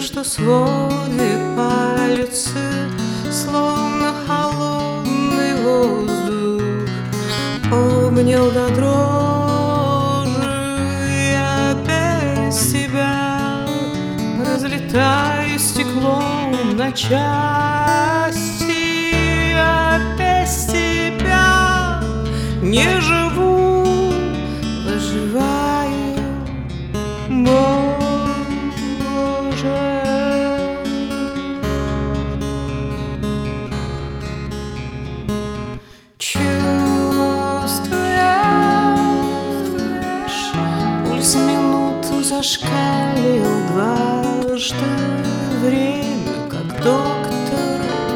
что сводит пальцы, словно холодный воздух, обнял до дрожи. Я без тебя разлетаюсь стеклом на части. Я без тебя не живу, выживаю, Боже. Чувствуешь, пульс минуту зашкалил дважды. Время, как доктор,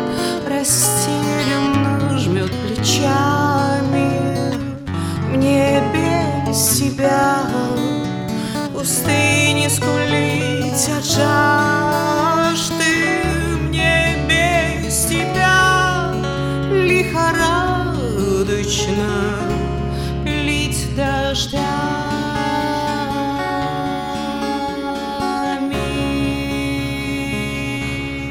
растерянно жмет плечами. Мне без тебя в пустыне скулить от жажды. Мне без тебя лихорадочно лить дождями.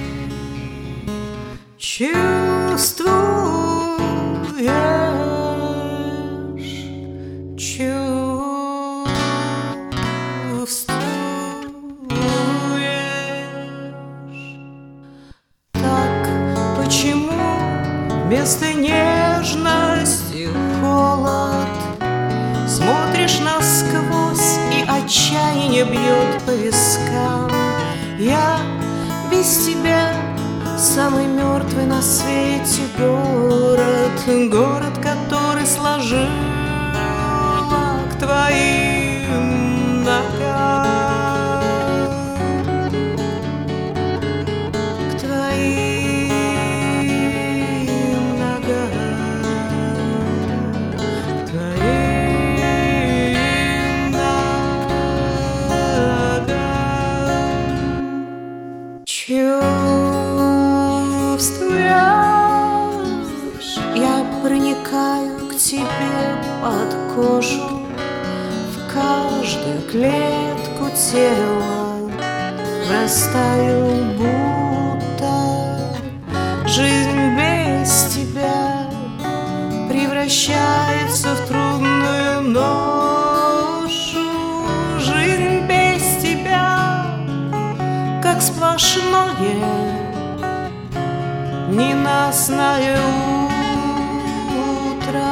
Так почему вместо нежности холод? Смотришь насквозь, и отчаяние бьет по вискам. Я без тебя самый мертвый на свете город, город, который сложила к твоим ногам, к твоим ногам, к твоим ногам. Чувствуешь, я проникаю к тебе под кожу, в каждую клетку тела растаю, будто жизнь без тебя превращается в трудную ношу. Жизнь без тебя как сплошное ненастное утро.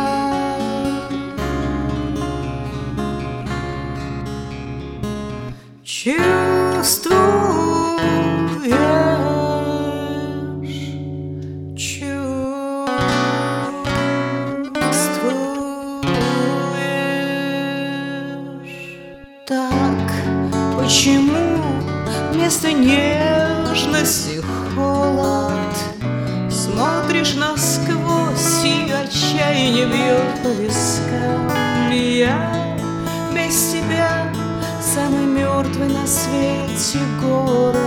Чувствуешь, так почему вместо нежности холод? Смотришь насквозь, и отчаяние бьет по вискам. Я без тебя самый мертвый на свете город.